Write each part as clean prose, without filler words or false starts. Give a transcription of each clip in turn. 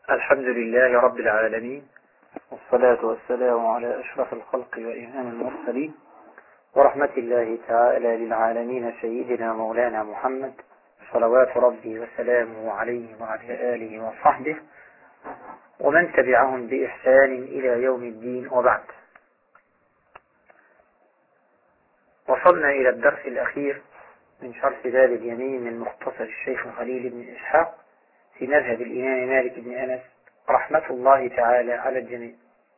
الحمد لله رب العالمين، والصلاة والسلام على أشرف الخلق وإمام المرسلين، ورحمة الله تعالى للعالمين سيدنا مولانا محمد صلوات ربي وسلامه عليه وعلى آله وصحبه ومن تبعهم بإحسان إلى يوم الدين. وبعد، وصلنا إلى الدرس الأخير من شرح باب اليمين من مختصر الشيخ خليل بن إسحاق في مذهب الإمام مالك بن أنس رحمة الله تعالى على الجميع.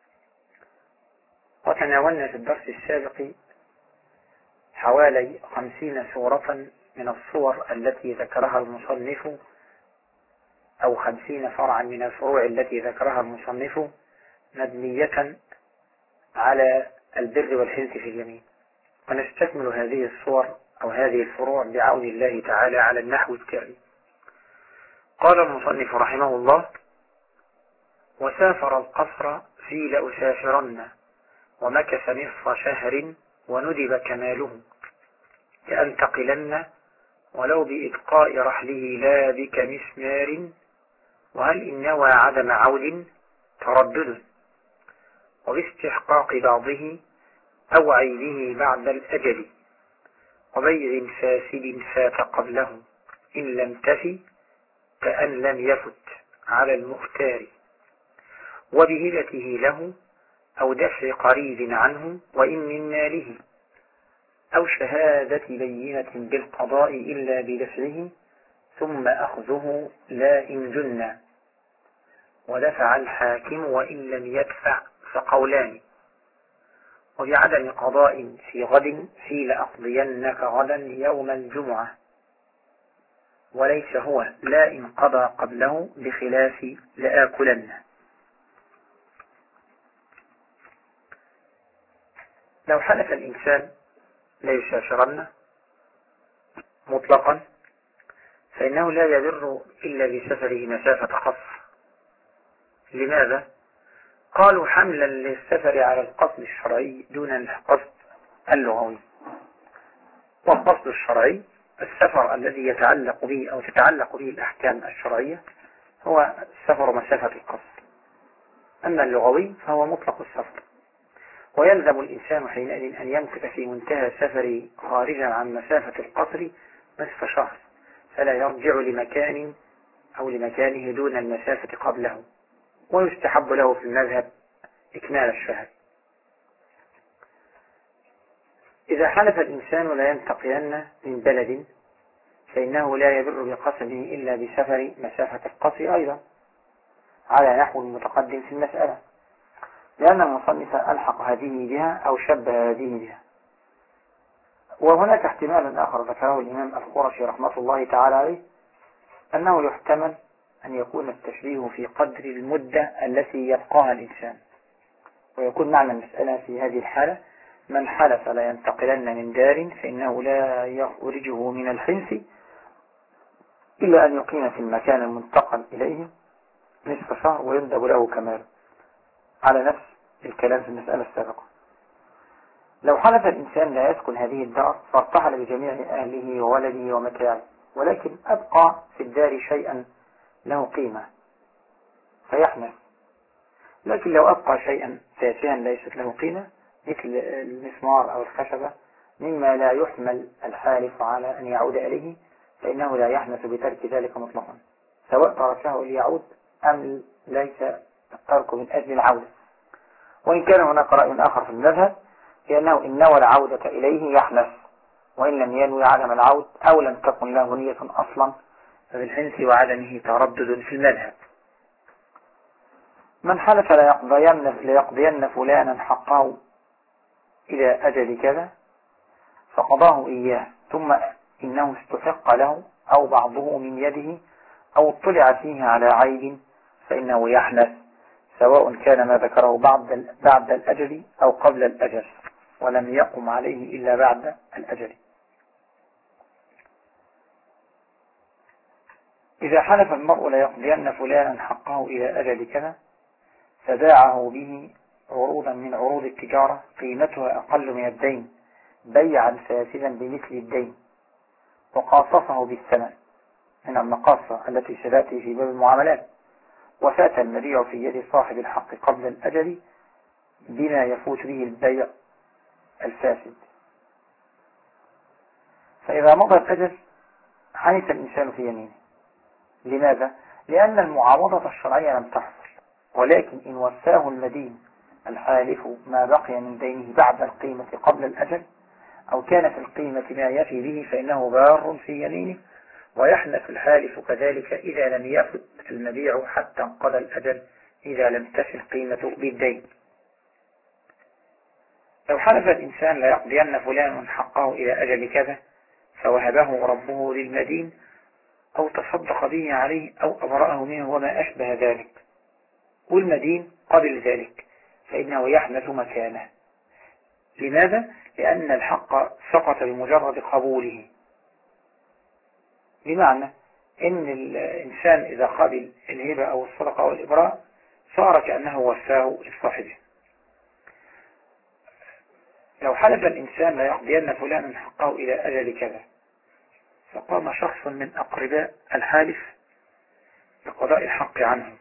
وتناولنا في الدرس السابق حوالي 50 سورة من الصور التي ذكرها المصنف، أو 50 فرعا من الفروع التي ذكرها المصنف مبنية على البر والحنث في اليمين. ونستكمل هذه الصور أو هذه الفروع بعون الله تعالى على النحو التالي. قال المصنف رحمه الله: وسافر القصر في لأسافرن، ومكث نصف شهر وندب كماله، لأنتقلن ولو بإبقاء رحله لا بك مسمار، وهل إن نوى عدم عود تردد، وباستحقاق بعضه أو عينه بعد الأجل، وبيع فاسد فات قبله إن لم تفي كأن لم يفت على المختار، وبهبته له أو دفع قريب عنه وإن من ماله، أو شهادة بينة بالقضاء إلا بدفعه ثم أخذه لا إن جن، ودفع الحاكم وإن لم يدفع فقولان، وبعدم قضاء في غد في لأقضينك غدا يوم الجمعة، وليس هو لا إن قضى قبله بخلاف لآكلن. لو حلف الإنسان ليسافرن مطلقا فإنه لا يبر إلا بسفره مسافة قصر. لماذا؟ قالوا حملا للسفر على القصد الشرعي دون القصد اللغوي. والقصد الشرعي السفر الذي يتعلق به أو تتعلق به الأحكام الشرعية هو السفر مسافة القصر، أما اللغوي فهو مطلق السفر. ويلزم الإنسان حينئذ أن يمكث في منتهى سفره خارجا عن مسافة القصر نصف شهر، فلا يرجع لمكان أو لمكانه دون المسافة قبله، ويستحب له في المذهب إكمال الشهر. إذا حلف الإنسان لا ينتقلن من بلد فإنه لا يبر بقسمه إلا بسفر مسافة القصر أيضا على نحو المتقدم في المسألة، لأن المصنف ألحق هذه بها أو شبه هذه بها. وهناك احتمال آخر ذكره الإمام القرشي رحمة الله تعالى عليه، أنه يحتمل أن يكون التشبيه في قدر المدة التي يبقاها الإنسان، ويكون معنى المسألة في هذه الحالة: من حلف لا ينتقلن من دار فإنه لا يخرجه من الحنث إلا أن يقيم في المكان المنتقل إليه نصف شهر ويندب له كمال، على نفس الكلام في المسألة السابقة. لو حلف الإنسان لا يسكن هذه الدار فارتحل بجميع أهله وولده ومتاعه، ولكن أبقى في الدار شيئا له قيمة فيحنث. لكن لو أبقى شيئا تافها ليست له قيمة مثل المسمار أو الخشبة مما لا يحمل الحالف على أن يعود إليه، فإنه لا يحنث بترك ذلك مطلقا، سواء تركه ليعود أم ليس الترك من أجل العودة. وإن كان هناك رأي آخر في المذهب لأنه إن نوى العودة إليه يحنث، وإن لم ينوي عدم العود أو لم تكن له نية أصلا فبالحنث وعدمه تردد في المذهب. من حلف ليقضين فلانا حقه إلى أجل كذا فقضاه إياه ثم إنه استحق له أو بعضه من يده أو اطلع فيه على عيب فإنه يحنث، سواء كان ما ذكره بعد الأجل أو قبل الأجل، ولم يقم عليه إلا بعد الأجل. إذا حلف المرء ليقضين فلانا حقه إلى أجل كذا فباعه به عروضا من عروض التجارة قيمتها أقل من الدين بيعا فاسدا بمثل الدين، وقاصصه بالثمن من المقاصة التي ستأتي في باب المعاملات، وفات المبيع في يد صاحب الحق قبل الأجل بما يفوت به البيع الفاسد. فإذا مضى الأجل حنث الإنسان في يمينه. لماذا؟ لأن المعاوضة الشرعية لم تحصل، ولكن إن وفاه المدين الحالف ما بقي من دينه بعد القيمة قبل الأجل، أو كان في القيمة ما يفي به، فإنه بار في يمينه، ويحنث الحالف كذلك إذا لم يفت المبيع حتى انقضى الأجل، إذا لم تفي القيمة بالدين. لو حلف الإنسان ليقضين فلان حقه إلى أجل كذا، فوهبه ربه للمدين أو تصدق به عليه أو أبرأه منه وما أشبه ذلك، والمدين قبل ذلك، فإنه يحنث مكانه. لماذا؟ لأن الحق سقط بمجرد قبوله. بمعنى إن الإنسان إذا قبل الهبة أو الصدقة أو الإبراء صار كأنه وفاه لصاحبه. لو حلف الإنسان ليقضين فلانا حقه إلى أجل كذا، فقام شخص من أقرباء الحالف بقضاء الحق عنه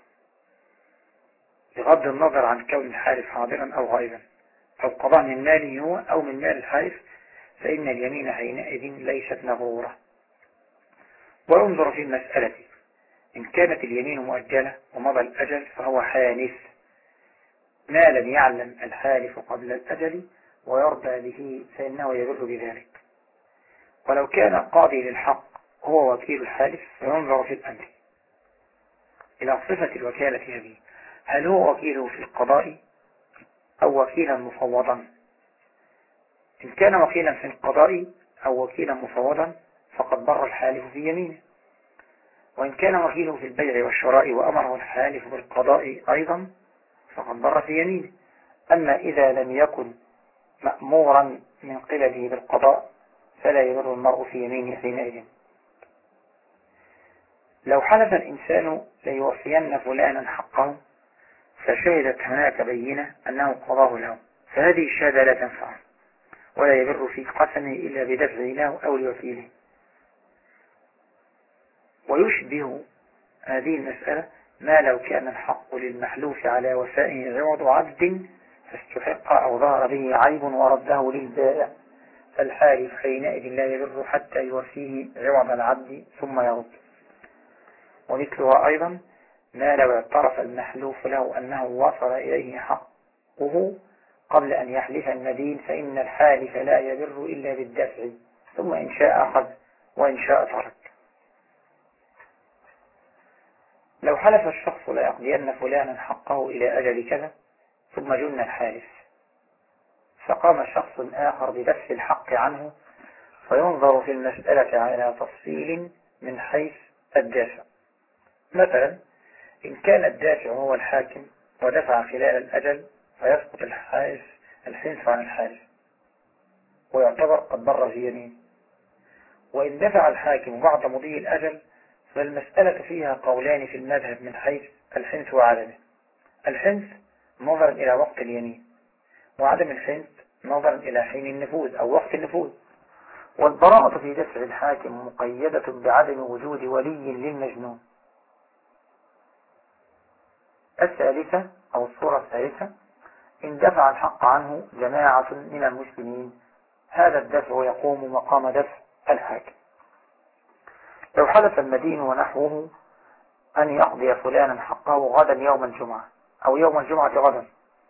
بغض النظر عن كون الحالف حاضرا أو غائبا، أو قضاء من ماله هو أو من مال الحالف، فإن اليمين حينئذ ليست مغرورة. وانظر في المسألة، إن كانت اليمين مؤجلة ومضى الأجل فهو حانث ما لم يعلم الحالف قبل الأجل ويرضى به، فإنه يضر بذلك. ولو كان قاضي للحق هو وكيل الحالف فينظر في الأمر إلى صفة الوكالة هذه، هل هو وكيله في القضاء أو وكيلا مفوضا؟ إن كان وكيلا في القضاء أو وكيلا مفوضا فقد بر الحالف في يمينه، وإن كان وكيله في البيع والشراء وأمره الحالف بالقضاء أيضا فقد بر في يمينه. أما إذا لم يكن مأمورا من قبله بالقضاء فلا يضر المرء في يمينه حينئذ. لو حلف الإنسان ليوفين فلانا حقه فشهدت هناك بينة أنه قضاه له، فهذه الشهادة لا تنفع ولا يبر في قسمه إلا بدفعه له أو لوكيله. ويشبه هذه المسألة ما لو كان الحق للمحلوف على وفائه عوض عبد فاستحق أو ظهر به عيب ورده للبائع، فالحالف حينئذ لا يبر حتى يوفيه عوض العبد ثم يرد. ومثلها أيضا ما لو اعترف المحلوف له أنه وصل إليه حقه قبل أن يحلف المدين، فإن الحالف لا يبر إلا بالدفع، ثم إن شاء أخذ وإن شاء ترك. لو حلف الشخص ليقضين فلانا حقه إلى أجل كذا ثم جن الحالف، فقام شخص آخر بدفع الحق عنه، فينظر في المسألة على تفصيل من حيث الدافع. مثلا إن كان الدافع هو الحاكم ودفع خلال الأجل فيسقط الحنث عن الحالف ويعتبر قد بر في يمينه. وإن دفع الحاكم بعد مضي الأجل فالمسألة فيها قولان في المذهب من حيث الحنث وعدمه. الحنث نظرا إلى وقت اليمين، وعدم الحنث نظرا إلى حين النفوذ أو وقت النفوذ. والبراءة في دفع الحاكم مقيدة بعدم وجود ولي للمجنون. الثالثة أو الصورة الثالثة إن دفع الحق عنه جماعة من المسلمين، هذا الدفع يقوم مقام دفع الحاكم. لو حلف المدين ونحوه أن يقضي فلانا حقه غدا يوم الجمعة أو يوم الجمعة غدا،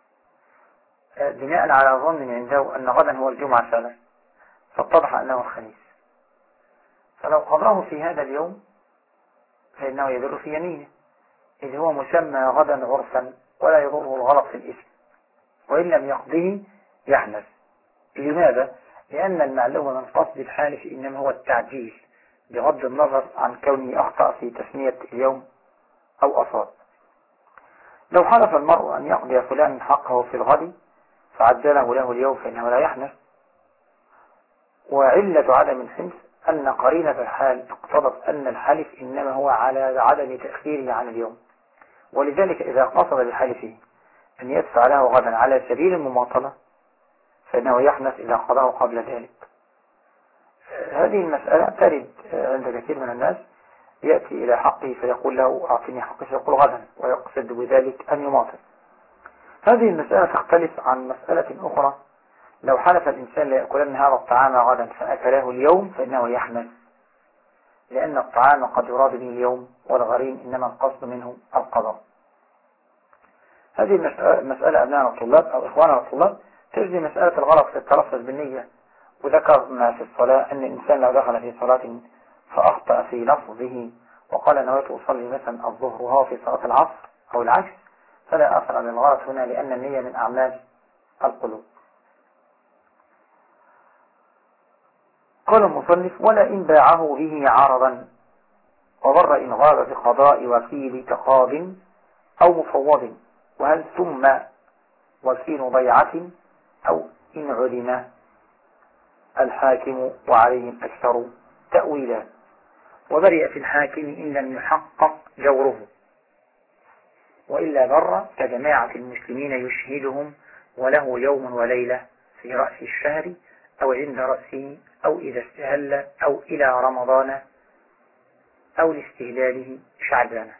بناء على ظن عنده أن غدا هو الجمعة فعلا، فاتضح أنه الخميس، فلو قضاه في هذا اليوم فإنه يضر في يمينه، إذ هو مسمى غدا عرفا ولا يضره الغلط في الاسم، وإن لم يقضيه يحنث. لماذا؟ لأن المعلوم من قصد الحالف إنما هو التعجيل بغض النظر عن كونه أخطأ في تسمية اليوم أو أصاب. لو حلف المرء أن يقضي فلان حقه في الغد فعجله له اليوم فإنه لا يحنث. وعلة عدم الحنث أن قرينة الحال اقتضت أن الحلف إنما هو على عدم تأخيره عن اليوم، ولذلك إذا قصد بحلفه أن يدفع له غدا على سبيل المماطلة فإنه يحنث إذا قضاه قبل ذلك. هذه المسألة ترد عند كثير من الناس يأتي إلى حقه فيقول له أعطني حقي، فيقول غدا، ويقصد بذلك أن يماطل. هذه المسألة تختلف عن مسألة أخرى. لو حلف الإنسان ليأكلن هذا الطعام غدا فأكله اليوم فإنه يحمل، لأن الطعام قد يراد به اليوم، والغريم إنما القصد منه القضاء. هذه المسألة أبناء الطلاب أو إخواننا الطلاب تجزي مسألة الغلط في التلفظ بالنية. وذكرنا في الصلاة أن الإنسان لو دخل في صلاة فأخطأ في لفظه وقال نويت أصلي مثلا الظهر وهو في صلاة العصر أو العكس، فلا أثر للغلط هنا، لأن النية من أعمال القلوب. قال المصنف: ولا إن باعه به عرضا، وضر إن غاب في قضاء وكيل كقاض أو مفوض، وهل ثم وكيل بيعة أو إن علم الحاكم وعليهم أكثر تأويلا، وبرئ في الحاكم إن لم يحقق جوره، وإلا بر كجماعة المسلمين يشهدهم وله يوم وليلة في رأس الشهر أو عند رأسه أو إذا استهل أو إلى رمضان أو لاستهلاله شعبانه.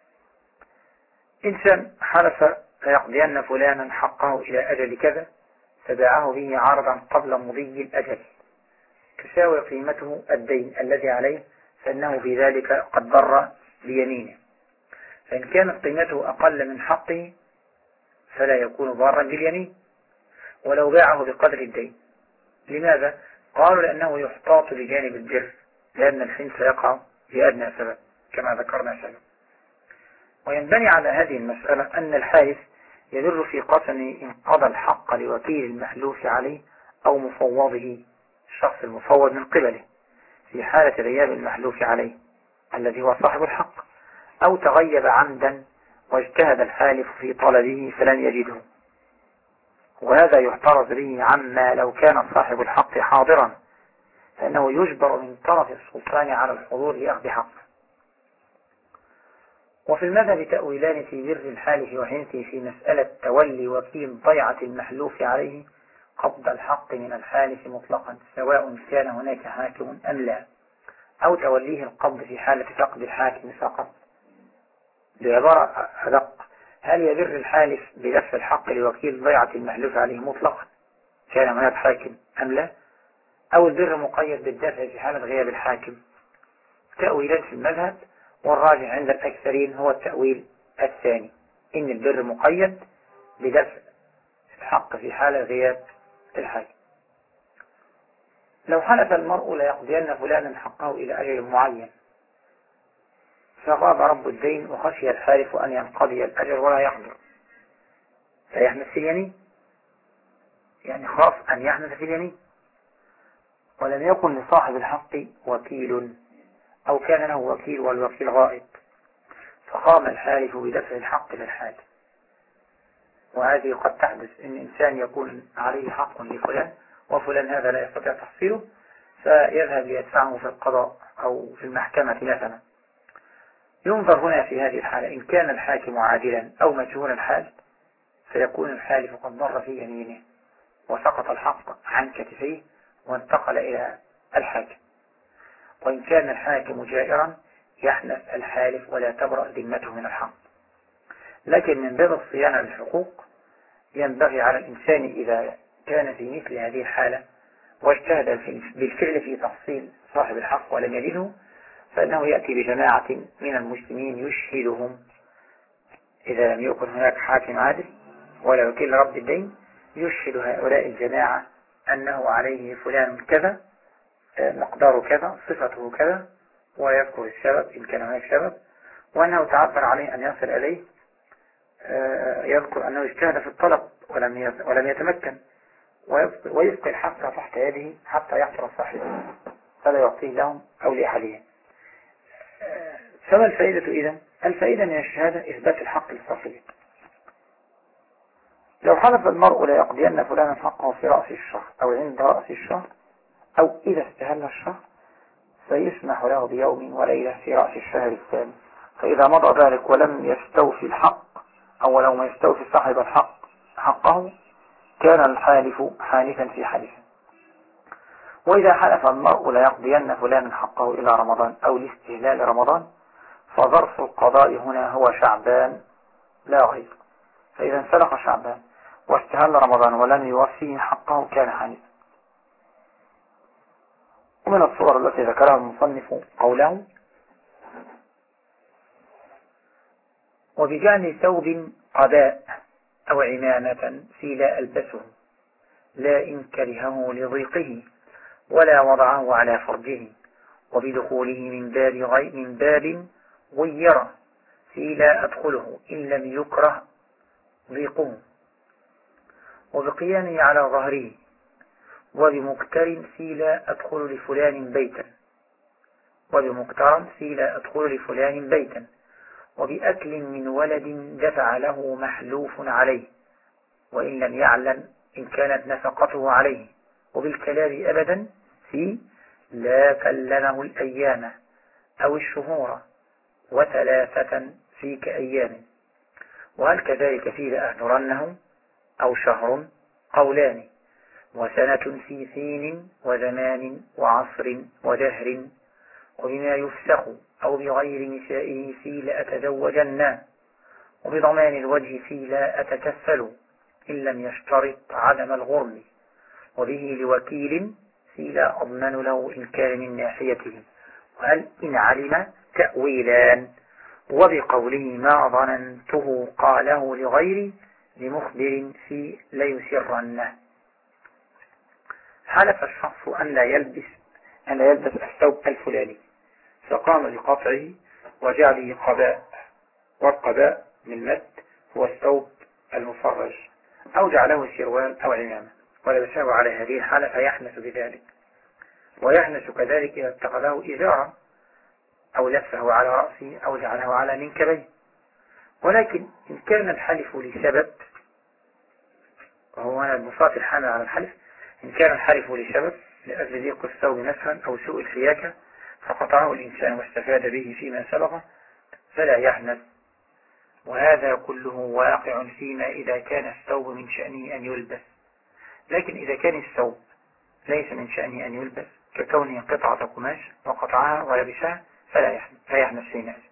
إنسان حلف ليقضين فلانا حقه إلى أجل كذا، فباعه به عرضا قبل مضي الأجل تساوي قيمته الدين الذي عليه، فإنه في ذلك قد ضر بيمينه. فإن كانت قيمته أقل من حقه فلا يكون ضارا باليمين ولو باعه بقدر الدين. لماذا؟ قالوا لأنه يحتاط بجانب البر، لأن الحنث يقع بأدنى سبب كما ذكرنا سبب. وينبني على هذه المسألة أن الحالف يدل في قسم إن قضى الحق لوكيل المحلوف عليه أو مفوضه، الشخص المفوض من قبله، في حالة غياب المحلوف عليه الذي هو صاحب الحق، أو تغيب عمدا واجتهد الحالف في طلبه فلن يجده، وهذا يحترز به عما لو كان صاحب الحق حاضرا، فإنه يجبر من طرف السلطان على الحضور لأخذ حقه. وفي المذهب تأويلان في بر الحالف وحنثه في مسألة تولي وكيل ضيعة المحلوف عليه قبض الحق من الحالف مطلقا، سواء كان هناك حاكم أم لا، أو توليه القبض في حالة فقد الحاكم فقط. بعبارة أدق: هل يبر الحالف بدفع الحق لوكيل ضيعة المحلوف عليه مطلقا كان هناك حاكم أم لا، أو البر مقيد بالدفع في حالة غياب الحاكم؟ تأويلان في المذهب، والراجح عند الأكثرين هو التأويل الثاني، إن البر مقيد بدفع الحق في حالة غياب الحاكم. لو حلف المرء ليقضين فلانا حقه إلى أجل معين، فغاب رب الدين وخشي الحالف أن ينقضي الأجل ولا يحضر، فيحنث في اليمين، يعني خاف أن يحنث في اليمين، ولم يكن لصاحب الحق وكيل، أو كان له وكيل والوكيل غائب، فقام الحالف بدفع الحق للحاكم. وهذه قد تحدث إن إنسان يكون عليه حق لفلان وفلان هذا لا يستطيع تحصيله، فيذهب ليدفعه في القضاء أو في المحكمة مثلا. ينظر هنا في هذه الحالة إن كان الحاكم عادلا أو مجهول الحال، فيكون الحالف قد ضر في يمينه وسقط الحق عن كتفيه وانتقل إلى الحاكم. وإن كان الحاكم جائرا يحنث الحالف ولا تبرأ ذمته من الحق. لكن من باب الصيانة للحقوق ينبغي على الإنسان إذا كان في مثل هذه الحالة واجتهد بالفعل في تحصيل صاحب الحق ولم يجده، فإنه يأتي بجماعة من المسلمين يشهدهم، إذا لم يكن هناك حاكم عادل ولا وكيل رب الدين، يشهد هؤلاء الجماعة أنه عليه فلان كذا، مقدار كذا، صفته كذا، ويذكر السبب إن كان هناك سبب، وأنه تعبر عليه أن يصل إليه، يذكر أنه اجتهد في الطلب ولم يتمكن، ويبقي الحق تحت يده حتى يحصل صاحبه فلا يعطيه لهم أو لأحدهم. فما الفائدة إذن؟ الفائدة من الشهادة إثبات الحق لصاحبه. لو حلف المرء لا يقضين فلانا حقه في رأس الشهر أو عند رأس الشهر أو إذا استهل الشهر، فيسمح له بيوم وليلة في رأس الشهر الثاني، فإذا مضى ذلك ولم يستوفي الحق أو لو ما يستوفي صاحب الحق حقه كان الحالف حالفا في حلفه. وإذا حلف المرء ليقضين فلان حقه إلى رمضان أو لاستهلال رمضان فظرف القضاء هنا هو شعبان لا غير. فإذا انسلخ شعبان واستهل رمضان ولم يوفيه حقه كان حانثا. ومن الصور التي ذكرها المصنف قوله: وبجعل ثوب قباء أو عمامة في لا ألبسه لا إن كرهه لضيقه ولا وضعه على فرجه، وبدخوله من باب غير في لا أدخله إن لم يكره ضيقه، وبقيامه على ظهره، وبمكتر في لا أدخل لفلان بيتا، وبأكل من ولد دفع له محلوف عليه وإن لم يعلم إن كانت نفقته عليه، وبالكلام أبدا في لا كلمه الأيام أو الشهور، وثلاثة في كأيام، وهل كذلك في لأهجرنه أو شهر قولان، وسنة في سين وزمان وعصر ودهر، وبما يفسخ أو بغير نسائه في لأتزوجن، وبضمان الوجه في لا أتكفل إن لم يشترط عدم الغرم، وبه لوكيل في لا أضمن له إن كان من ناحيته، وهل إن علم تأويلان، وبقوله ما ظننته قاله لغيري لمخبر في ليسرنه. حلف الشخص أن لا يلبس الثوب الفلاني فقام بقطعه وجعله قباء، والقباء من مد هو الثوب المفرج، أو جعله سروال أو عمامة ولبسه على هذه الحالة فيحنث بذلك، ويحنث كذلك إذا اتخذه إزارا أو لفه على رأسه أو جعله على منكبيه. ولكن إن كان الحلف لسبب، وهو هنا المصاف الحامل على الحلف، إن كان الحلف لسبب لأجل ضيق الثوب مثلا أو سوء الخياكة فقطعه الإنسان واستفاد به فيما سبق فلا يحنث. وهذا كله واقع فيما إذا كان الثوب من شأنه أن يلبس، لكن إذا كان الثوب ليس من شأنه أن يلبس ككونه قطعة قماش وقطعها ولبسها فلا يحنث في ناس.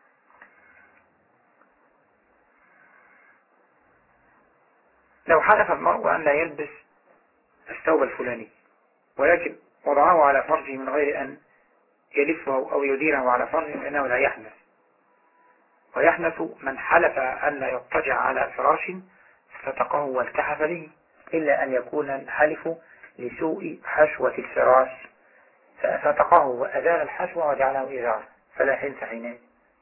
لو حلف المرء أن لا يلبس الثوب الفلاني ولكن وضعه على فرجه من غير أن يلفه أو يديره على فرجه فإنه لا يحنث. ويحنث من حلف أن لا يضطجع على فراش فتقه والتحف به، إلا أن يكون الحلف لسوء حشوة الفراش ففتقه وأزال الحشوة وجعله إزار فلا حنث حينئذ.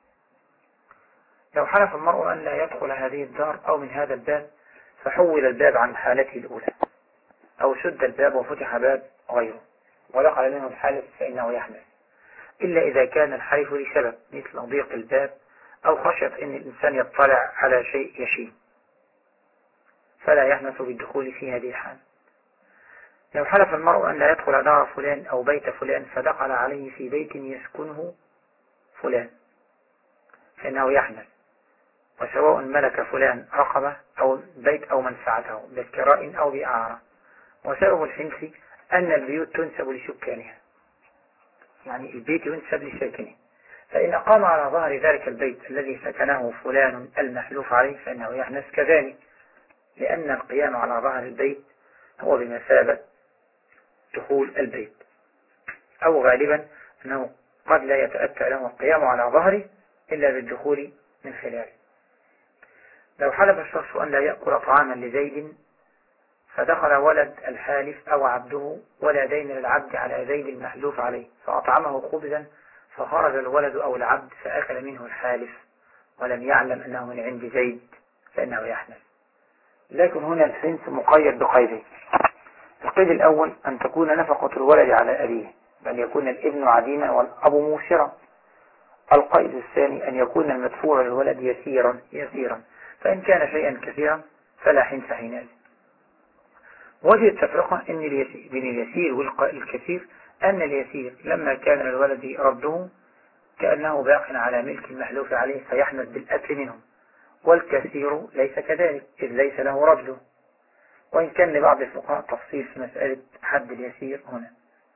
لو حلف المرء أن لا يدخل هذه الدار أو من هذا الباب فحول الباب عن حالته الأولى، أو سد الباب وفتح باب غيره ودخل منه الحالف فإنه يحنث، إلا إذا كان الحلف لسبب مثل ضيق الباب أو خشية أن الإنسان يطلع على شيء يشين فلا يحنث بالدخول في هذه الحال. لو حلف المرء أن لا يدخل دار فلان أو بيت فلان فدخل عليه في بيت يسكنه فلان فإنه يحنث، وسواء ملك فلان رقبة أو بيت أو منفعته بالكراء أو بإعارة. وسبب الحنث أن البيوت تنسب لسكانها، يعني البيت ينسب لساكنه، فإن قام على ظهر ذلك البيت الذي سكنه فلان المحلوف عليه فإنه يحنث كذلك، لأن القيام على ظهر البيت هو بمثابة دخول البيت، أو غالبا أنه قد لا يتأتى له القيام على ظهره إلا بالدخول من خلاله. لو حلف الشخص أن لا يأكل طعاما لزيد فدخل ولد الحالف أو عبده ولا دين للعبد على زيد المحلوف عليه فأطعمه خبزا فخرج الولد أو العبد فأكل منه الحالف ولم يعلم أنه من عند زيد فإنه يحنث. لكن هنا الحنث مقيد بقيدين: القيد الأول أن تكون نفقة الولد على أبيه بل يكون الابن عديما والأب موسرا. القيد الثاني أن يكون المدفوع للولد يسيرا فإن كان شيئا كثيرا فلا حنث حينئذ. وجه التفرقة بين اليسير والكثير أن اليسير لما كان للولد رده كأنه باق على ملك المحلوف عليه فيحنث بالأكل منه، والكثير ليس كذلك إذ ليس له رده. وإن كان لبعض الفقهاء تفصيل في مسألة حد اليسير هنا،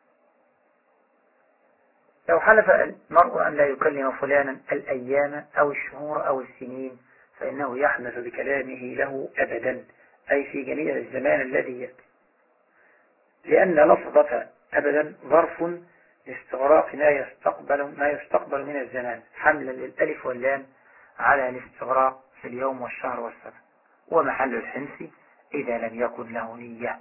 لو حلف المرء أن لا يكلم فلانا الأيام أو الشهور أو السنين فإنه يحنث بكلامه له أبدا، أي في جميع الزمان الذي يأتي، لأن لفظة أبدا ظرف لاستغراق ما يستقبل من الزمان، حملا للألف واللام على الاستغراق في اليوم والشهر والسنة، ومحل الحنث إذا لم يكن له نية.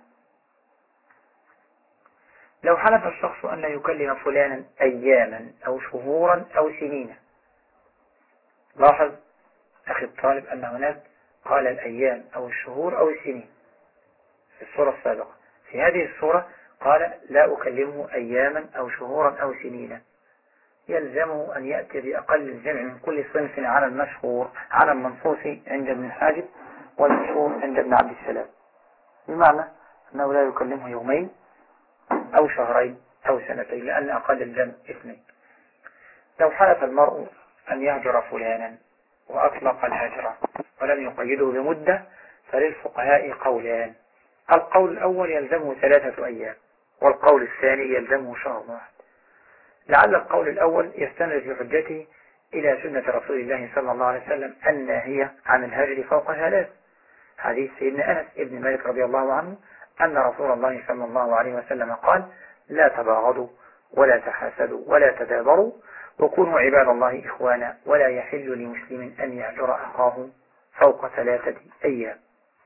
لو حلف الشخص أن لا يكلم فلانا أياما أو شهورا أو سنين، لاحظ أخي الطالب أن هناك قال الأيام أو الشهور أو السنين في الصورة السابقة، في هذه الصورة قال لا أكلمه أياما أو شهورا أو سنين، يلزمه أن يأتي بأقل الجمع من كل صنف على المشهور على المنصوص عند ابن الحاجب والمشهور عند ابن عبد السلام، بمعنى أنه لا يكلمه يومين أو شهرين أو سنتين، لأن أقل الجمع 2. لو حلف المرء أن يهجر فلانا وأطلق الهجر ولم يقيده بمدة فللفقهاء قولان، القول الأول يلزمه 3 أيام، والقول الثاني يلزمه شهر واحد. لعل القول الأول يستند بحجته إلى سنة رسول الله صلى الله عليه وسلم الناهية عن الهجر فوق 3، حديث سيدنا أنس ابن مالك رضي الله عنه أن رسول الله صلى الله عليه وسلم قال لا تباغضوا ولا تحاسدوا ولا تدابروا وكونوا عباد الله إخوانا ولا يحل لمسلم أن يهجر أخاه فوق 3 أيام.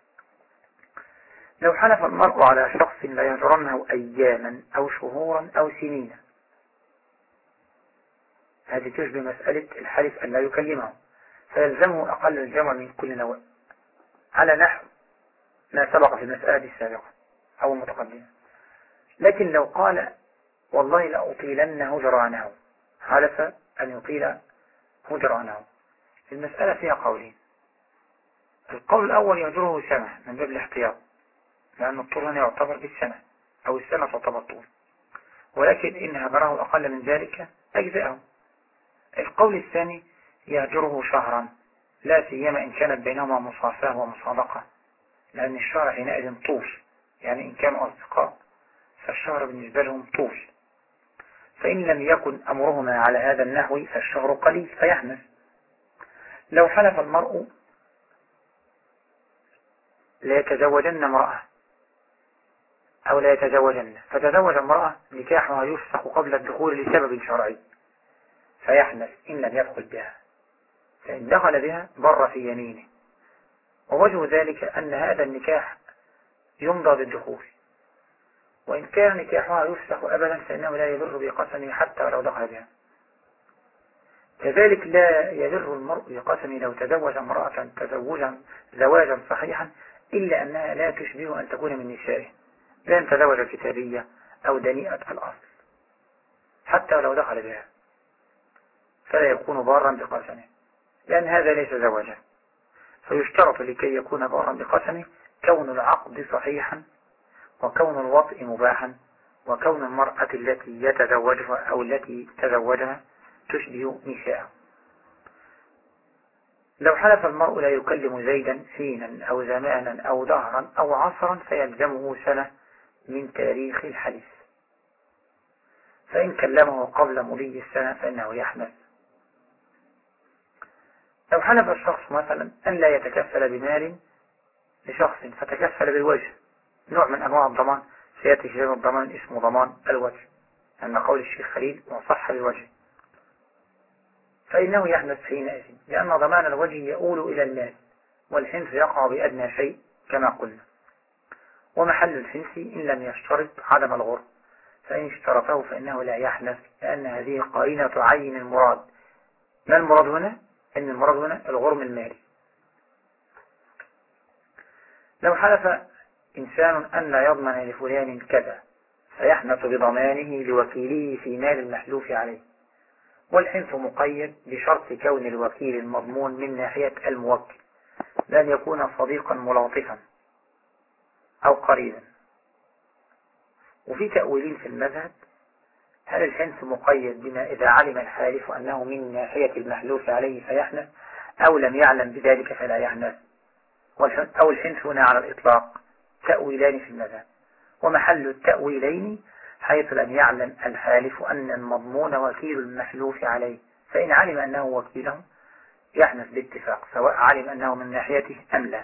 لو حلف المرء على شخص لا يهجرنه أياما أو شهورا أو سنين، هذه تشبه مسألة الحلف أن لا يكلمه، فيلزمه أقل الجمع من كل نوع على نحو ما سبق في المسألة السابقة أو المتقدمة. لكن لو قال والله لأطيلن هجرانه، حلف أن يطيل هجرانه، المسألة فيها قولين، القول الأول يهجره سنة من باب الاحتياط، لأن الطول هنا يعتبر بالسنة أو السنة تعتبر طول، ولكن إن هجره أقل من ذلك أجزأه. القول الثاني يهجره شهرا، لا سيما إن كانت بينهما مصافاة ومصادقة، لأن الشهر حينئذ طول، يعني إن كانوا أصدقاء فالشهر بالنسبة لهم طول، فإن لم يكن أمرهما على هذا النحو فالشهر قليل فيحنث. لو حلف المرء لا يتزوجن امرأة أو لا يتزوجن فتزوج امرأة نكاحها يفسخ قبل الدخول لسبب شرعي فيحنث إن لم يدخل بها، فإن دخل بها بر في يمينه، ووجه ذلك أن هذا النكاح يمضى بالدخول، وإن كان نكاحها يفسخ أبدا فإنه لا يضر بقسمه حتى ولو دخل بها. كذلك لا يضر المرء بقسمه لو تزوج امرأة زواجا صحيحا إلا أنها لا تشبه أن تكون من نسائه، لأن تزوج كتابية أو دنيئة الأصل حتى ولو دخل بها فلا يكون بارا بقسمه، لأن هذا ليس زواجا. فيشترط لكي يكون بارا بقسمه كون العقد صحيحا، وكون الوطء مباحا، وكون المرأة التي يتزوجها أو التي تزوجها تشبه نساءه. لو حلف المرء لا يكلم زيدا حينا أو زمانا أو دهرا أو عصرا فيلزمه سنة من تاريخ الحلف، فإن كلمه قبل مضي السنة فإنه يحنث. لو حلف الشخص مثلا أن لا يتكفل بمال لشخص فتكفل بالوجه، نوع من أنواع الضمان، سيأتي في الضمان اسمه ضمان الوجه، أن قول الشيخ خليل وصح بالوجه، فإنه يحنث حينئذ، لأن ضمان الوجه يؤول إلى المال، والحنث يقع بأدنى شيء كما قلنا، ومحل الحنث إن لم يشترط عدم الغرم، فإن اشترطه فإنه لا يحنث، لأن هذه قرينة تعين المراد. ما المراد هنا؟ إن المراد هنا الغرم المالي. لو حلف إنسان أن لا يضمن لفلان كذا فيحنث بضمانه لوكيله في مال المحلوف عليه، والحنث مقيد بشرط كون الوكيل المضمون من ناحية الموكل، لأن يكون صديقا ملاطفا أو قريبا. وفي تأويلين في المذهب، هل الحنث مقيد بما إذا علم الحالف أنه من ناحية المحلوف عليه فيحنث، أو لم يعلم بذلك فلا يحنث، أو الحنث هنا على الإطلاق؟ تأويلان في المذهب، ومحل التأويلين حيث لم يعلم الحالف أن المضمون وكيل المحلوف عليه، فإن علم أنه وكيله يحنث باتفاق سواء علم أنه من ناحيته أم لا.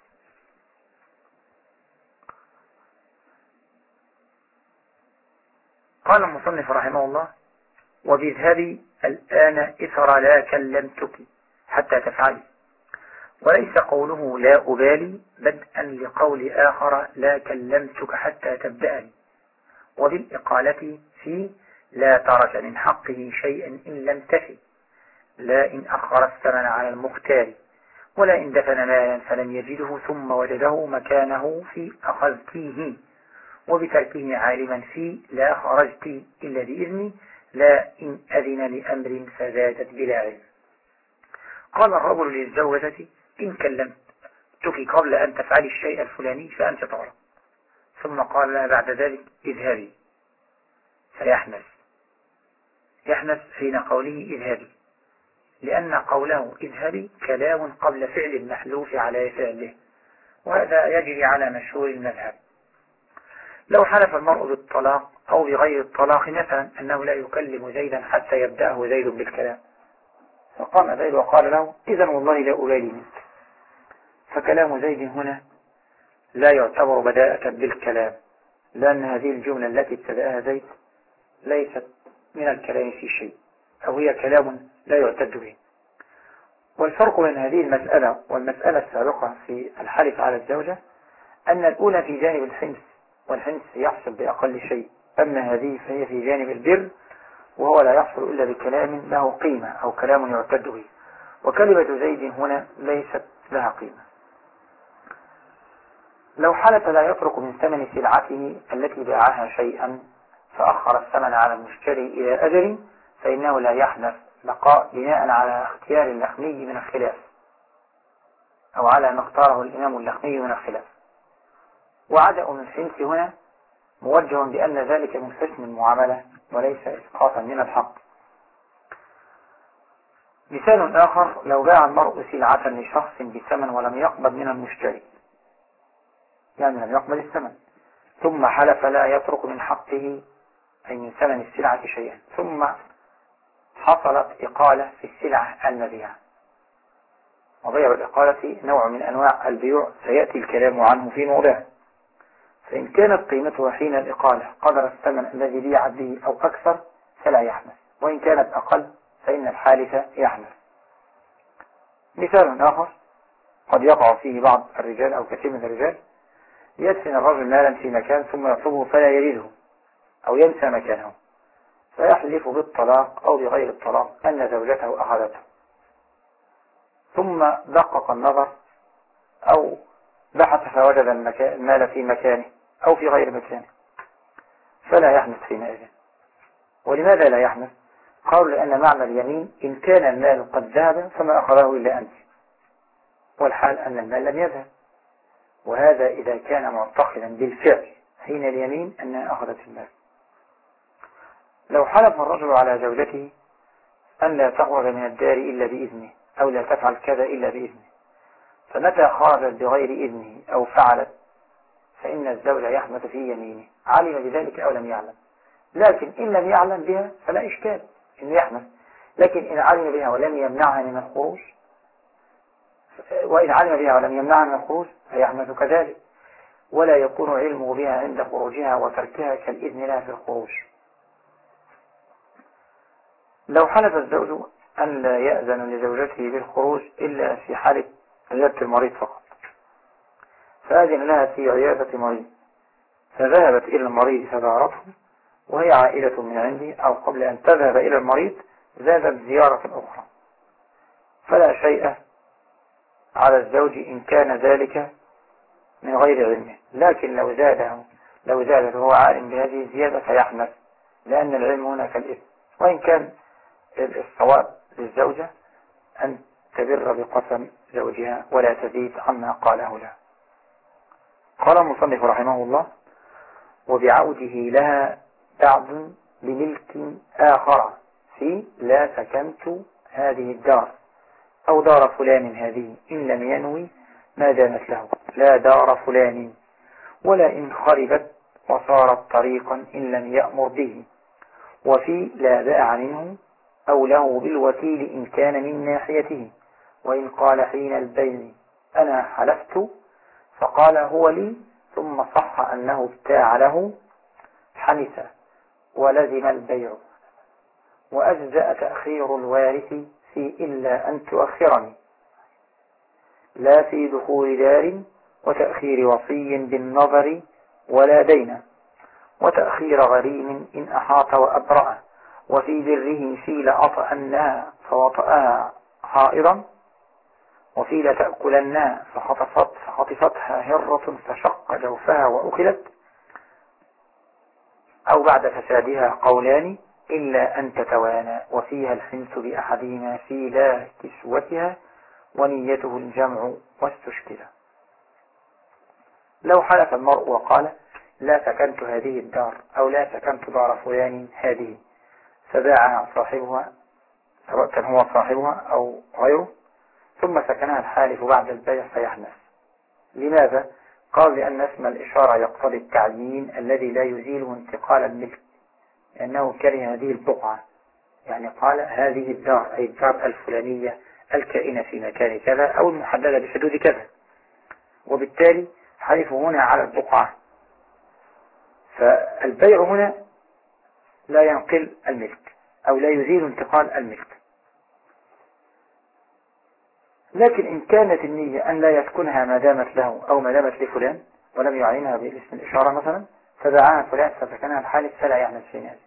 قال المصنف رحمه الله: وباذهبي الآن إثر لا كلمتك حتى تفعلي، وليس قوله لا أبالي بدءا لقول آخر لا كلمتك حتى تبدأني. وبالإقالة في لا ترك من حقه شيئا إن لم تفي، لا إن أخر الثمن على المختار، ولا إن دفن مالا فلم يجده ثم وجده مكانه في أخذتيه، وبتركه عالما في لا خرجت إلا بإذني، لا إن أذن لأمر فزادت بلا علم. قال الرجل للزوجة: إن كلمتك قبل أن تفعلي الشيء الفلاني فأنت طالق. ثم قال لها بعد ذلك: اذهبي، فيحنث حين قوله اذهبي، لأن قوله اذهبي كلام قبل فعل المحلوف على فعله، وهذا يجري على مشهور المذهب. لو حلف المرء بالطلاق أو بغير الطلاق، مثلا أنه لا يكلم زيدا حتى يبدأه زيد بالكلام، فقام زيد وقال له: إذن والله لا أبالي منك، فكلام زيد هنا لا يعتبر بداءة بالكلام، لأن هذه الجملة التي ابتدأها زيد ليست من الكلام في شيء، أو هي كلام لا يعتد به. والفرق بين هذه المسألة والمسألة السابقة في الحلف على الزوجة أن الأولى في جانب الحنث، والحنث يحصل بأقل شيء، أما هذه فهي في جانب البر، وهو لا يحصل إلا بكلام له قيمة أو كلام يعتد به، وكلمة زيد هنا ليست لها قيمة. لو حلف لا يترك من ثمن سلعته التي باعها شيئا فأخر الثمن على المشتري إلى أجل، فإنه لا يحنث بناء على اختيار اللخمي من الخلاف، أو على ما اختاره الإمام اللخمي من الخلاف. وعدأ من الحنث هنا موجه بأن ذلك من حسن المعاملة وليس إسقاطا من الحق. مثال آخر: لو باع المرء سلعة لشخص بثمن ولم يقبض من المشتري، يعني لم يقبل الثمن، ثم حلف لا يترك من حقه أي من ثمن السلعة شيئا، ثم حصلت إقالة في السلعة المبيعة. وبيع الإقالة نوع من أنواع البيوع سيأتي الكلام عنه في موضعه، فإن كانت قيمتها حين الإقالة قدر الثمن الذي بيع به أو أكثر فلا يحنث، وإن كانت أقل فإن الحالف يحنث. مثال آخر قد يقع فيه بعض الرجال أو كثير من الرجال: يدفن الرجل مالا في مكان ثم يطلبه فلا يجده أو ينسى مكانه، فيحلف بالطلاق أو بغير الطلاق أن زوجته أخذته، ثم دقق النظر أو بحث فوجد المال في مكانه أو في غير مكانه، فلا يحنث حينئذ. ولماذا لا يحنث؟ قالوا: لأن معنى اليمين إن كان المال قد ذهب فما أخذه إلا أنت، والحال أن المال لم يذهب، وهذا إذا كان معتقدا بالفعل حين اليمين أنها أخذت المال. لو حلف الرجل على زوجته أن لا تخرج من الدار إلا بإذنه، أو لا تفعل كذا إلا بإذنه، فمتى خرجت بغير إذنه أو فعلت فإن الزوج يحنث في يمينه، علم بذلك أو لم يعلم. لكن إن لم يعلم بها فلا إشكال إن يحنث، لكن إن علم بها ولم يمنعها من الخروج، وإن علم بها ولم يمنعها من الخروج فيحنث كذلك، ولا يكون علمه بها عند خروجها وتركها كالإذن لها في الخروج. لو حلف الزوج أن لا يأذن لزوجته بالخروج إلا في حالة عيادة المريض فقط، فأذن لها في عيادة مريض، فذهبت إلى المريض فزارته وهي عائلة من عنده، أو قبل أن تذهب إلى المريض ذهبت زيارة أخرى، فلا شيء على الزوج إن كان ذلك من غير علمه. لكن لو زاد وهو عالم بهذه الزيادة فيحنث، لأن العلم هنا كالإثم. وإن كان الصواب للزوجة أن تبر بقسم زوجها ولا تزيد عما قاله لها. قال المصنف رحمه الله: وبعوده لها بعد بملك آخر في لا سكنت هذه الدار أو دار فلان هذه، إن لم ينوي ما دامت له لا دار فلان، ولا إن خربت وصارت طريقا إن لم يأمر به، وفي لا باع منه أو له بالوكيل إن كان من ناحيته، وإن قال حين البيع أنا حلفت فقال هو لي ثم صح أنه ابتاع له حنث ولزم البيع، وأجزأ تأخير الوارث في إلا أن تؤخرني، لا في دخول دار وتأخير وصي بالنظر ولا دين، وتأخير غريم إن أحاط وأبرأ، وفي بره فيل أطأنها فوطأها حائرا، وفيل تأكلنها فخطفتها هرة فشق جوفها وأكلت، أو بعد فسادها قولان إلا أن تتوانى، وفيها الحنث بأحدهما في لا كسوتها ونيته الجمع واستشكل. لو حلف المرء وقال لا سكنت هذه الدار أو لا سكنت دار فلان هذه، فباعها صاحبها سواء كان هو صاحبها أو غيره، ثم سكنها الحالف بعد البيع فيحنث. لماذا؟ قال لأن اسم الإشارة يقتضي التعيين الذي لا يزيله انتقال الملك، لأنه كره هذه البقعة، يعني قال هذه الدار أي الدار الفلانية الكائنة في مكان كذا أو المحددة بحدود كذا، وبالتالي حلف هنا على البقعة، فالبيع هنا لا ينقل الملك أو لا يزيل انتقال الملك. لكن إن كانت النية أن لا يسكنها ما دامت له أو ما دامت لفلان ولم يعينها باسم الإشارة مثلا، فباعها فلان فسكنها الحالف فلا يحنث في ناس.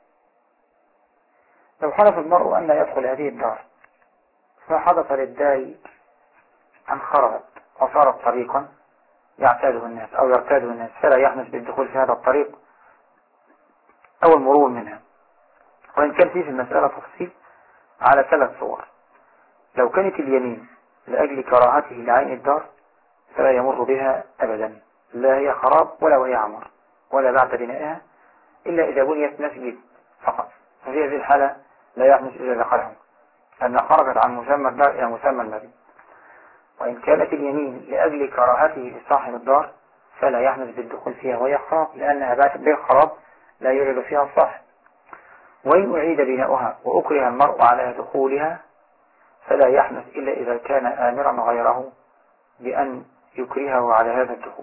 لو حلف المرء أن لا يدخل هذه الدار فحدث للدار أن خرجت وصارت طريقا يعتاده الناس أو يرتاده الناس، فلا يحنث بالدخول في هذا الطريق أو المرور منها. وإن كان فيه في المسألة تفصيل على 3 صور. لو كانت اليمين لأجل كراهته لعين الدار فلا يمر بها أبدا، لا هي خراب ولا وهي عمر ولا بعد بنائها، إلا إذا بنيت مسجد فقط، ففي هذه الحالة لا يحنث إلا دخلهم، أن خرجت عن مسمى الدار إلى مسمى المسجد. وإن كانت اليمين لأجل كراهته لصاحب الدار فلا يحنث بالدخول فيها وهي خراب، لأنها بيت خراب لا يوجد فيها الصاحب. وإن أعيد بناؤها وأكره المرء على دخولها فلا يحنث إلا إذا كان آمرا غيره بأن يكرهه على هذا الدخول.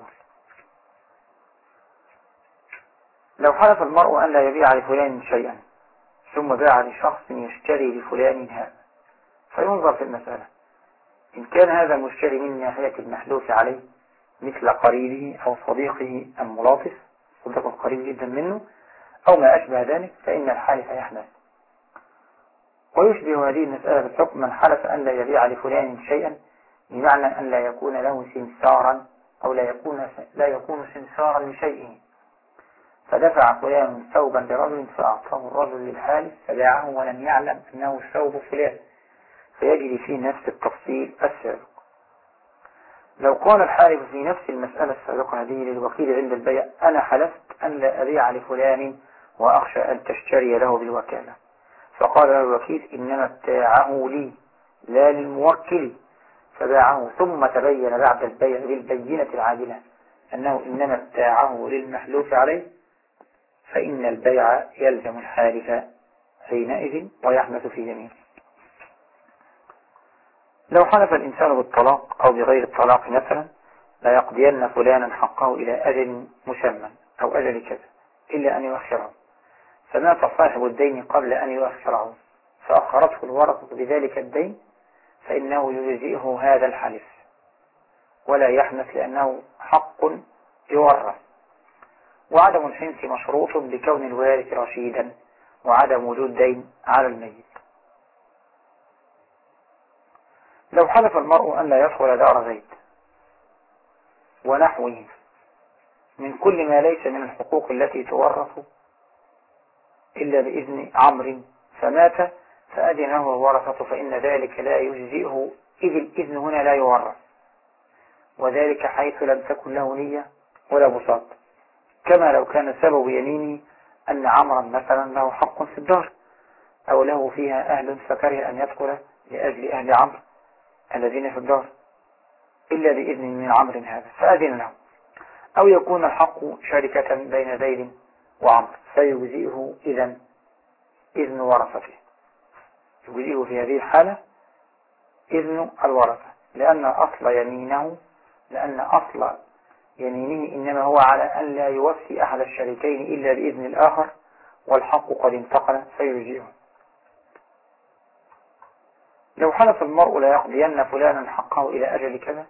لو حلف المرء أن لا يبيع لفلان شيئا ثم باع لشخص يشتري لفلان هذا، فينظر في المسألة، إن كان هذا المشتري من ناحية المحلوف عليه مثل قريبه أو صديقه أم ملاطف صديق قريب جدا منه أو ما أشبه ذلك، فإن الحالف يحنث. ويشبه هذه المسألة بالحكم من حلف أن لا يبيع لفلان شيئا بمعنى أن لا يكون له سمسارا أو لا يكون سمسارا لشيء، فدفع فلان ثوبا لرجل فأعطاه الرجل للحالف فباعه ولم يعلم أنه ثوب فلان، فيجري فيه نفس التفصيل السابق. لو قال الحالف في نفس المسألة السابقة هذه للوكيل عند البيع أنا حلفت أن لا أبيع لفلان وأخشى أن تشتري له بالوكالة، فقال له الوكيل إنما ابتاعه لي لا للموكل، فباعه ثم تبين بعد البيع بالبينة العادلة أنه إنما ابتاعه للمحلوف عليه، فإن البيع يلزم الحالف حينئذ ويحنث في يمينه. لو حلف الإنسان بالطلاق أو بغير الطلاق مثلا لا يقضين فلانا حقه إلى أجل مسمى أو أجل كذا إلا أن يؤخره، فمات صاحب الدين قبل أن يؤخره فأخرته الورثة بذلك الدين، فإنه يجزئه هذا الحلف ولا يحنث لأنه حق يورث. وعدم الحنث مشروط بكون الوارث رشيدا وعدم وجود دين على الميت. لو حلف المرء أن لا يدخل دار زيد ونحوه من كل ما ليس من الحقوق التي تورث إلا بإذن عمرو فمات فأذنه الورثة، فإن ذلك لا يجزئه إذ الإذن هنا لا يورث، وذلك حيث لم تكن له نية ولا بساط، كما لو كان سبب يمينه أن عمرا مثلا له حق في الدار أو له فيها أهل فكره أن يدخل لأجل أهل عمرو الذين في الدار إلا بإذن من عمرو هذا فأذن له، أو يكون الحق شركة بين زيد وعمر فيجزئه إذن ورثته، يجزئه في هذه الحالة إذن الورثة، لأن أصل يمينه إنما هو على أن لا يوفي أحد الشريكين إلا بإذن الآخر، والحق قد انتقل فيجزئه. لو حلف المرء لا يقضين فلانا حقه إلى أجل كذا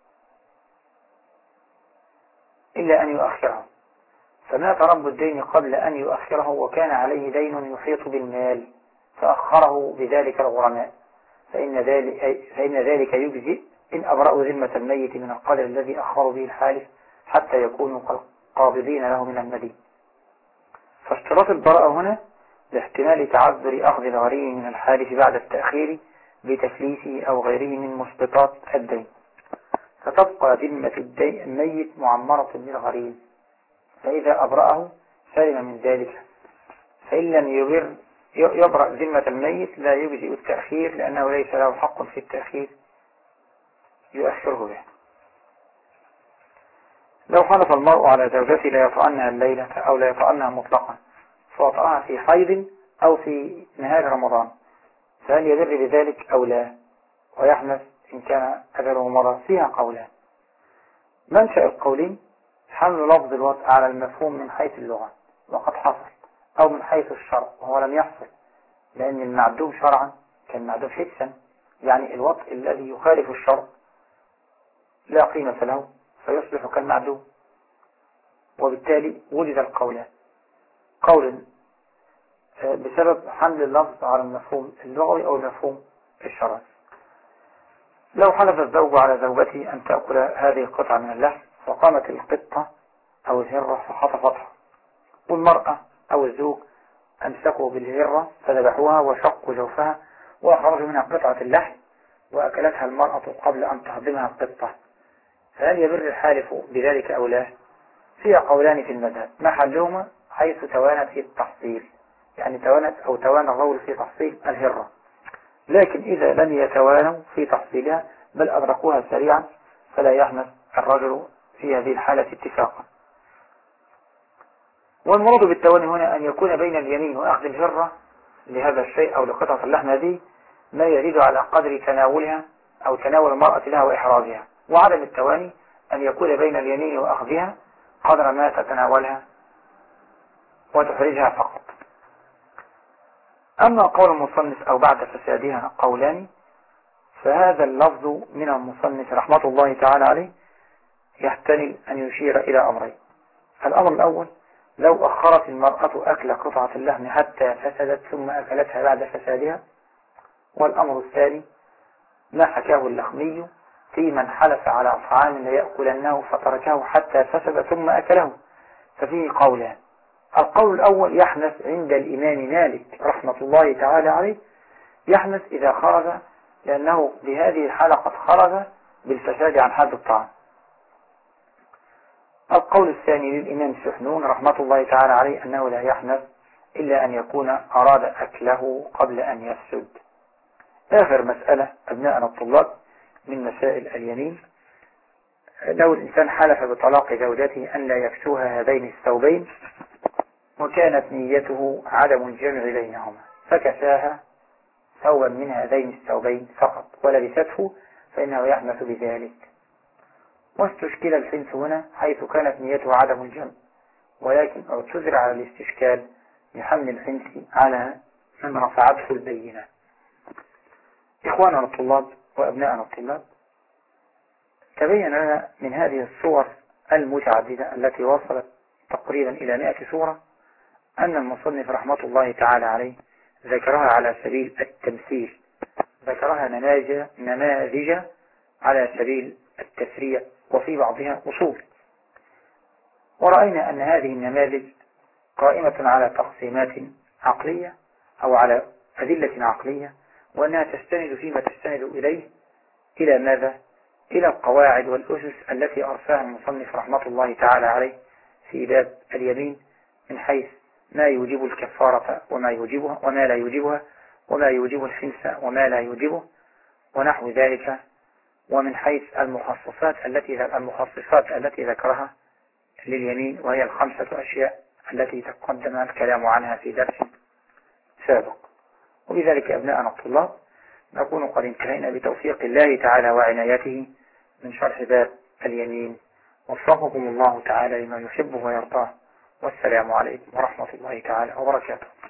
إلا أن يؤخره، فمات رب الدين قبل أن يؤخره وكان عليه دين يحيط بالمال فأخره بذلك الغرماء، فإن ذلك يجزئ إن أبرأوا ذمة الميت من القدر الذي أخروا به الحالف حتى يكونوا قابضين له من المدين. فاشتراط البراءة هنا لاحتمال تعذر أخذ الغريم من الحالف بعد التأخير بتفليسه أو غيره من مسقطات الدين، فتبقى ذمة الميت معمرة للغريم، فإذا أبرأه سلم من ذلك، فإن لم يبرأ ذمة الميت لا يجزئ التأخير لأنه ليس له حق في التأخير يؤخره به. لو حلف المرء على زوجته لا يطأنها الليلة أو لا يطأنها مطلقا فوطأها في حيض أو في نهار رمضان، فهل يبر بذلك أو لا؟ ويحنث إن كان أجله مضى؟ فيها قولان. منشأ القولين حمل لفظ الوطء على المفهوم من حيث اللغة وقد حصل، أو من حيث الشرع وهو لم يحصل، لأن المعدوم شرعا كالمعدوم حسا، يعني الوطء الذي يخالف الشرع لا قيمة له فيصبح كالمعدوم، وبالتالي وجد القولان، قول بسبب حمل اللفظ على المفهوم اللغوي أو المفهوم الشرعي. لو حلف الزوج على زوجته أن تأكل هذه القطعة من اللحم فقامت القطة أو الهرة فخطفتها، والمرأة أو الزوج أمسكوا بالهرة فذبحوها وشقوا جوفها وأخرجوا منها قطعة اللحم وأكلتها المرأة قبل أن تهضمها القطة، فهل يبر الحالف بذلك أو لا؟ فيها قولان في المذهب، محلهما حيث توانت في التحصيل، يعني توانى الرجل في تحصيل الهرة، لكن إذا لم يتوانوا في تحصيلها بل أدركوها سريعا فلا يحنث الرجل في هذه الحالة اتفاقا. والمراد بالتواني هنا أن يكون بين اليمين وأخذ الهرة لهذا الشيء أو لقطعة اللحم هذه ما يزيد على قدر تناولها أو تناول المرأة لها وإحرازها، وعدم التواني أن يكون بين اليمين وأخذها قدر ما تتناولها وتحرجها فقط. أما قول المصنف أو بعد فسادها قولان، فهذا اللفظ من المصنف رحمة الله تعالى عليه يحتمل أن يشير إلى أمرين. الأمر الأول، لو أخرت المرأة أكل قطعة اللحم حتى فسدت ثم أكلتها بعد فسادها. والأمر الثاني ما حكاه اللخمي في من حلف على طعام ليأكلنه فتركه حتى فسد ثم أكله، ففيه قولان. القول الأول يحنث عند الإمام مالك رحمة الله تعالى عليه، يحنث إذا خرج، لأنه بهذه الحالة قد خرج بالفساد عن حد الطعام. القول الثاني للإمام سحنون رحمة الله تعالى عليه أنه لا يحنث إلا أن يكون أراد أكله قبل أن يفسد. آخر مسألة أبناءنا الطلاب من مسائل اليمين، لو الإنسان حلف بطلاق زوجته أن لا يكسوها هذين الثوبين وكانت نيته عدم الجمع بينهما فكساها ثوبا من هذين الثوبين فقط ولبسته، فإنه يحنث بذلك. واستشكل الحنث هنا حيث كانت نيته عدم الجمع، ولكن اعتذر على الاستشكال بحمل الحنث على من رفعته البينة. إخواننا الطلاب وأبناءنا الطلاب، تبين لنا من هذه الصور المتعددة التي وصلت تقريبا إلى 100 صورة أن المصنف رحمة الله تعالى عليه ذكرها على سبيل التمثيل، ذكرها نماذج على سبيل التسريع، وفي بعضها أصول. ورأينا أن هذه النماذج قائمة على تقسيمات عقلية أو على أدلة عقلية، وأنها تستند فيما تستند إليه إلى ماذا؟ إلى القواعد والأسس التي أرساها المصنف رحمة الله تعالى عليه في باب اليمين، من حيث ما يوجب الكفارة وما يوجبها وما لا يوجبها، وما يوجب الحنث وما لا يوجبه ونحو ذلك، ومن حيث المخصصات التي ذكرها لليمين، وهي الخمسة أشياء التي تقدم الكلام عنها في درس سابق. وبذلك أبناءنا الطلاب نكون قد انتهينا بتوفيق الله تعالى وعنايته من شرح باب اليمين. وفقكم الله تعالى لما يحبه ويرضاه، والسلام عليكم ورحمة الله تعالى وبركاته.